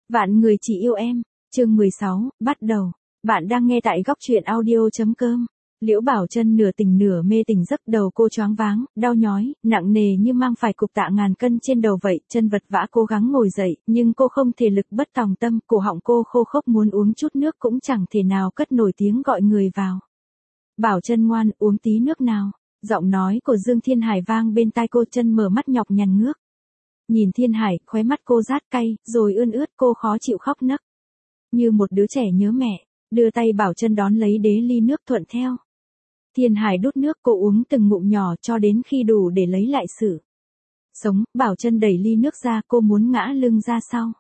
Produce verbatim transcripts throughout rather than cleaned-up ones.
Vạn người chỉ yêu em, chương mười sáu, bắt đầu. Bạn đang nghe tại góc truyện audio.com. Liễu Bảo Trân nửa tỉnh nửa mê tỉnh giấc, đầu cô choáng váng, đau nhói, nặng nề như mang phải cục tạ ngàn cân trên đầu vậy, chân vật vã cố gắng ngồi dậy, nhưng cô không thể lực bất tòng tâm, cổ họng cô khô khốc muốn uống chút nước cũng chẳng thể nào cất nổi tiếng gọi người vào. Bảo Trân ngoan, uống tí nước nào. Giọng nói của Dương Thiên Hải vang bên tai cô. Trân mở mắt nhọc nhằn ngước. Nhìn Thiên Hải, khóe mắt cô rát cay, rồi ươn ướt, cô khó chịu khóc nấc. Như một đứa trẻ nhớ mẹ, đưa tay Bảo Trân đón lấy đế ly nước thuận theo. Thiên Hải đút nước cô uống từng ngụm nhỏ cho đến khi đủ để lấy lại sự sống. Bảo Trân đẩy ly nước ra, cô muốn ngã lưng ra sau.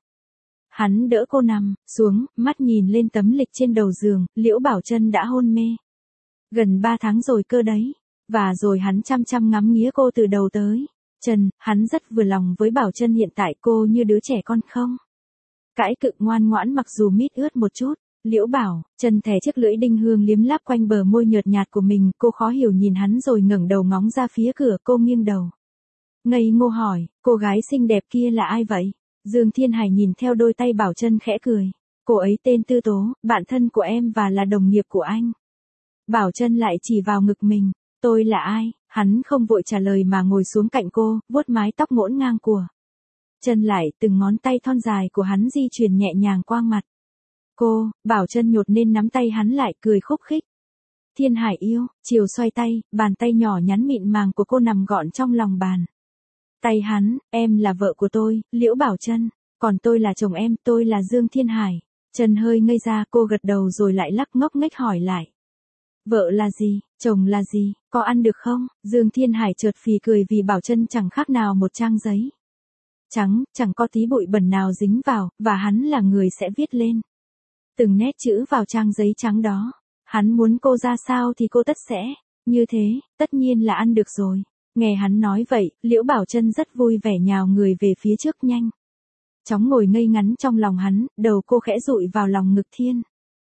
Hắn đỡ cô nằm xuống, mắt nhìn lên tấm lịch trên đầu giường, Liễu Bảo Trân đã hôn mê. Gần ba tháng rồi cơ đấy. Và rồi hắn chăm chăm ngắm nghía cô từ đầu tới chân, hắn rất vừa lòng với Bảo Trân hiện tại, cô như đứa trẻ con không cãi cự, ngoan ngoãn mặc dù mít ướt một chút. Liễu Bảo Trân thè chiếc lưỡi đinh hương liếm láp quanh bờ môi nhợt nhạt của mình, cô khó hiểu nhìn hắn rồi ngẩng đầu ngóng ra phía cửa. Cô nghiêng đầu ngây ngô hỏi, cô gái xinh đẹp kia là ai vậy? Dương Thiên Hải nhìn theo đôi tay Bảo Trân khẽ cười, cô ấy tên Tư Tố, bạn thân của em và là đồng nghiệp của anh. Bảo Trân lại chỉ vào ngực mình, tôi là ai? Hắn không vội trả lời mà ngồi xuống cạnh cô, vuốt mái tóc ngổn ngang của Trân lại, từng ngón tay thon dài của hắn di chuyển nhẹ nhàng qua mặt cô. Bảo Trân nhột nên nắm tay hắn lại, cười khúc khích. Thiên Hải yêu, chiều xoay tay, bàn tay nhỏ nhắn mịn màng của cô nằm gọn trong lòng bàn tay hắn. Em là vợ của tôi, Liễu Bảo Trân, còn tôi là chồng em, tôi là Dương Thiên Hải. Trân hơi ngây ra, cô gật đầu rồi lại lắc ngốc nghếch hỏi lại. Vợ là gì, chồng là gì, có ăn được không? Dương Thiên Hải chợt phì cười vì Bảo Trân chẳng khác nào một trang giấy trắng, chẳng có tí bụi bẩn nào dính vào, và hắn là người sẽ viết lên từng nét chữ vào trang giấy trắng đó. Hắn muốn cô ra sao thì cô tất sẽ như thế, tất nhiên là ăn được rồi. Nghe hắn nói vậy, Liễu Bảo Trân rất vui vẻ nhào người về phía trước, nhanh chóng ngồi ngây ngắn trong lòng hắn, đầu cô khẽ dụi vào lòng ngực Thiên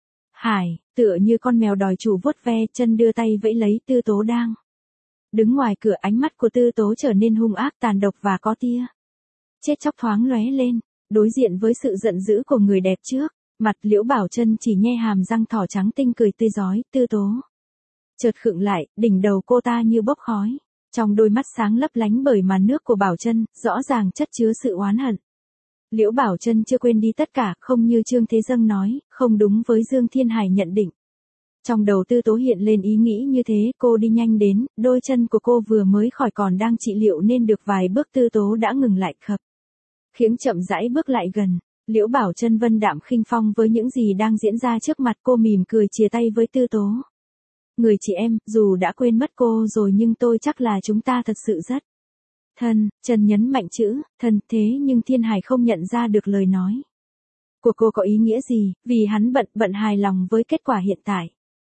Hải, tựa như con mèo đòi chủ vuốt ve. Trân đưa tay vẫy lấy Tư Tố đang đứng ngoài cửa, ánh mắt của Tư Tố trở nên hung ác, tàn độc và có tia chết chóc thoáng lóe lên. Đối diện với sự giận dữ của người đẹp trước mặt, Liễu Bảo Trân chỉ nhe hàm răng thỏ trắng tinh cười tươi rói. Tư Tố chợt khựng lại, đỉnh đầu cô ta như bốc khói, trong đôi mắt sáng lấp lánh bởi màn nước của Bảo Trân, rõ ràng chất chứa sự oán hận. Liễu Bảo Trân chưa quên đi tất cả, không như Trương Thế Dâng nói, không đúng với Dương Thiên Hải nhận định. Trong đầu Tư Tố hiện lên ý nghĩ như thế, cô đi nhanh đến, đôi chân của cô vừa mới khỏi còn đang trị liệu nên được vài bước Tư Tố đã ngừng lại, khập khiễng chậm rãi bước lại gần. Liễu Bảo Trân vân đạm khinh phong với những gì đang diễn ra trước mặt cô, mỉm cười chia tay với Tư Tố. Người chị em, dù đã quên mất cô rồi nhưng tôi chắc là chúng ta thật sự rất thân. Trân nhấn mạnh chữ thân, thế nhưng Thiên Hải không nhận ra được lời nói của cô có ý nghĩa gì, vì hắn bận bận hài lòng với kết quả hiện tại.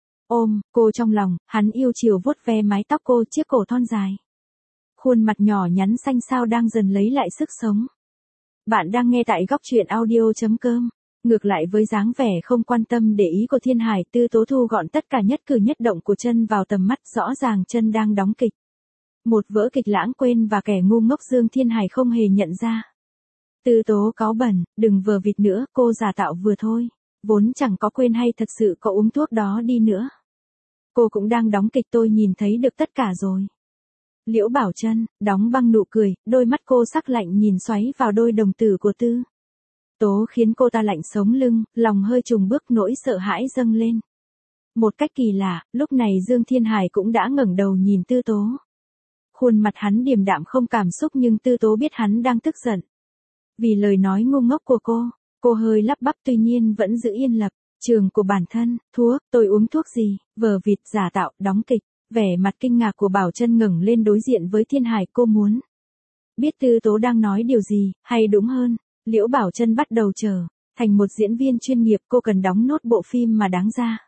Ôm cô trong lòng, hắn yêu chiều vuốt ve mái tóc cô, chiếc cổ thon dài, khuôn mặt nhỏ nhắn xanh xao đang dần lấy lại sức sống. Bạn đang nghe tại góc truyện audio.com. Ngược lại với dáng vẻ không quan tâm để ý của Thiên Hải, Tư Tố thu gọn tất cả nhất cử nhất động của Trân vào tầm mắt, rõ ràng Trân đang đóng kịch một vở kịch lãng quên và kẻ ngu ngốc Dương Thiên Hải không hề nhận ra. Tư Tố cáu bẩn, đừng vờ vịt nữa, cô giả tạo vừa thôi, vốn chẳng có quên hay thật sự có uống thuốc đó đi nữa. Cô cũng đang đóng kịch, tôi nhìn thấy được tất cả rồi. Liễu Bảo Trân đóng băng nụ cười, đôi mắt cô sắc lạnh nhìn xoáy vào đôi đồng tử của Tư Tố khiến cô ta lạnh sống lưng, lòng hơi trùng bước, nỗi sợ hãi dâng lên. Một cách kỳ lạ, lúc này Dương Thiên Hải cũng đã ngẩng đầu nhìn Tư Tố. Khuôn mặt hắn điềm đạm không cảm xúc, nhưng Tư Tố biết hắn đang tức giận vì lời nói ngu ngốc của cô. Cô hơi lắp bắp tuy nhiên vẫn giữ yên lập trường của bản thân. Thuốc, tôi uống thuốc gì? Vờ vịt, giả tạo, đóng kịch. Vẻ mặt kinh ngạc của Bảo Trân ngẩng lên đối diện với Thiên Hải, cô muốn biết Tư Tố đang nói điều gì, hay đúng hơn, Liễu Bảo Trân bắt đầu trở thành một diễn viên chuyên nghiệp. Cô cần đóng nốt bộ phim mà đáng ra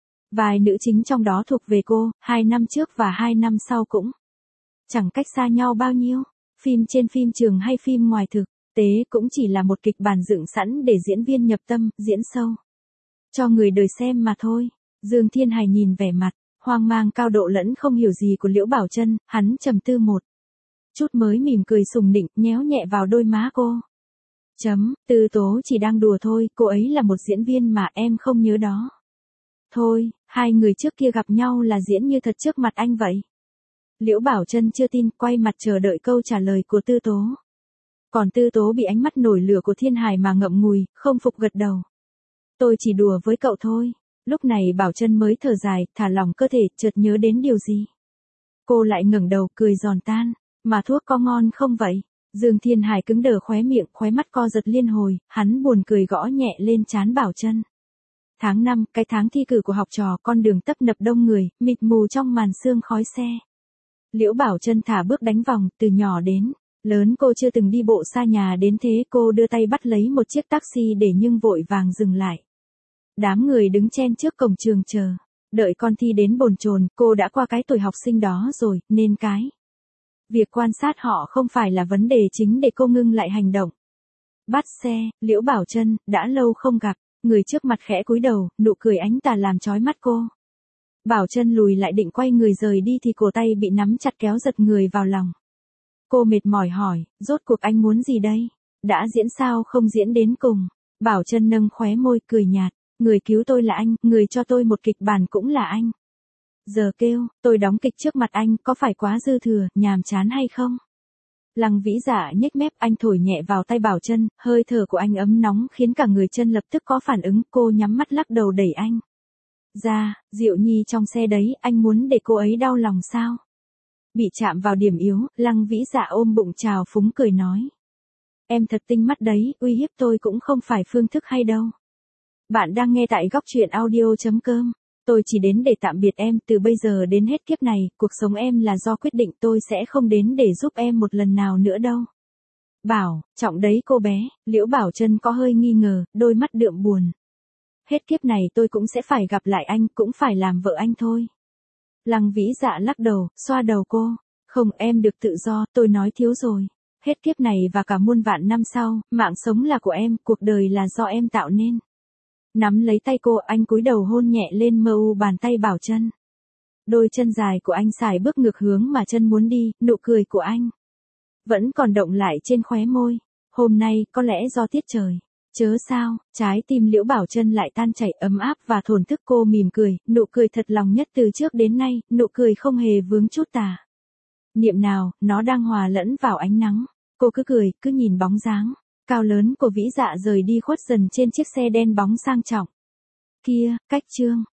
vài nữ chính trong đó thuộc về cô. Hai năm trước và hai năm sau cũng chẳng cách xa nhau bao nhiêu. Phim trên phim trường hay phim ngoài thực tế cũng chỉ là một kịch bản dựng sẵn để diễn viên nhập tâm, diễn sâu cho người đời xem mà thôi. Dương Thiên Hải nhìn vẻ mặt hoang mang cao độ lẫn không hiểu gì của Liễu Bảo Trân, hắn trầm tư một chút mới mỉm cười sùng nịnh, nhéo nhẹ vào đôi má cô. Chấm, Tư Tố chỉ đang đùa thôi, cô ấy là một diễn viên mà em không nhớ đó. Thôi, hai người trước kia gặp nhau là diễn như thật trước mặt anh vậy. Liễu Bảo Trân chưa tin, quay mặt chờ đợi câu trả lời của Tư Tố. Còn Tư Tố bị ánh mắt nổi lửa của Thiên Hải mà ngậm ngùi, không phục gật đầu. Tôi chỉ đùa với cậu thôi. Lúc này Bảo Trân mới thở dài, thả lỏng cơ thể, chợt nhớ đến điều gì. Cô lại ngẩng đầu, cười giòn tan. Mà thuốc có ngon không vậy? Dương Thiên Hải cứng đờ khóe miệng, khóe mắt co giật liên hồi, hắn buồn cười gõ nhẹ lên trán Bảo Trân. Tháng năm, cái tháng thi cử của học trò, con đường tấp nập đông người, mịt mù trong màn sương khói xe. Liễu Bảo Trân thả bước đánh vòng, từ nhỏ đến lớn cô chưa từng đi bộ xa nhà đến thế, cô đưa tay bắt lấy một chiếc taxi để nhưng vội vàng dừng lại. Đám người đứng chen trước cổng trường chờ, đợi con thi đến bồn chồn, cô đã qua cái tuổi học sinh đó rồi, nên cái việc quan sát họ không phải là vấn đề chính để cô ngưng lại hành động. Bắt xe, Liễu Bảo Trân, đã lâu không gặp, người trước mặt khẽ cúi đầu, nụ cười ánh tà làm chói mắt cô. Bảo Trân lùi lại định quay người rời đi thì cổ tay bị nắm chặt kéo giật người vào lòng. Cô mệt mỏi hỏi, rốt cuộc anh muốn gì đây? Đã diễn sao không diễn đến cùng? Bảo Trân nâng khóe môi cười nhạt, người cứu tôi là anh, người cho tôi một kịch bản cũng là anh. Giờ kêu, tôi đóng kịch trước mặt anh, có phải quá dư thừa, nhàm chán hay không? Lăng Vĩ Dạ nhếch mép, anh thổi nhẹ vào tay Bảo Trân, hơi thở của anh ấm nóng khiến cả người Trân lập tức có phản ứng, cô nhắm mắt lắc đầu đẩy anh ra. Diệu Nhi trong xe đấy, anh muốn để cô ấy đau lòng sao? Bị chạm vào điểm yếu, Lăng Vĩ Dạ ôm bụng trào phúng cười nói. Em thật tinh mắt đấy, uy hiếp tôi cũng không phải phương thức hay đâu. Bạn đang nghe tại góc truyện audio.com. Tôi chỉ đến để tạm biệt em, từ bây giờ đến hết kiếp này, cuộc sống em là do quyết định, tôi sẽ không đến để giúp em một lần nào nữa đâu. Bảo, trọng đấy cô bé, Liễu Bảo Trân có hơi nghi ngờ, đôi mắt đượm buồn. Hết kiếp này tôi cũng sẽ phải gặp lại anh, cũng phải làm vợ anh thôi. Lăng Vĩ Dạ lắc đầu, xoa đầu cô. Không, em được tự do, tôi nói thiếu rồi. Hết kiếp này và cả muôn vạn năm sau, mạng sống là của em, cuộc đời là do em tạo nên. Nắm lấy tay cô, anh cúi đầu hôn nhẹ lên mờ u bàn tay Bảo Trân. Đôi chân dài của anh xài bước ngược hướng mà chân muốn đi, nụ cười của anh vẫn còn động lại trên khóe môi. Hôm nay, có lẽ do tiết trời. Chớ sao, trái tim Liễu Bảo Trân lại tan chảy ấm áp và thổn thức, cô mỉm cười, nụ cười thật lòng nhất từ trước đến nay, nụ cười không hề vướng chút tà niệm nào, nó đang hòa lẫn vào ánh nắng. Cô cứ cười, cứ nhìn bóng dáng cao lớn của Vĩ Dạ rời đi khuất dần trên chiếc xe đen bóng sang trọng kia, cách chương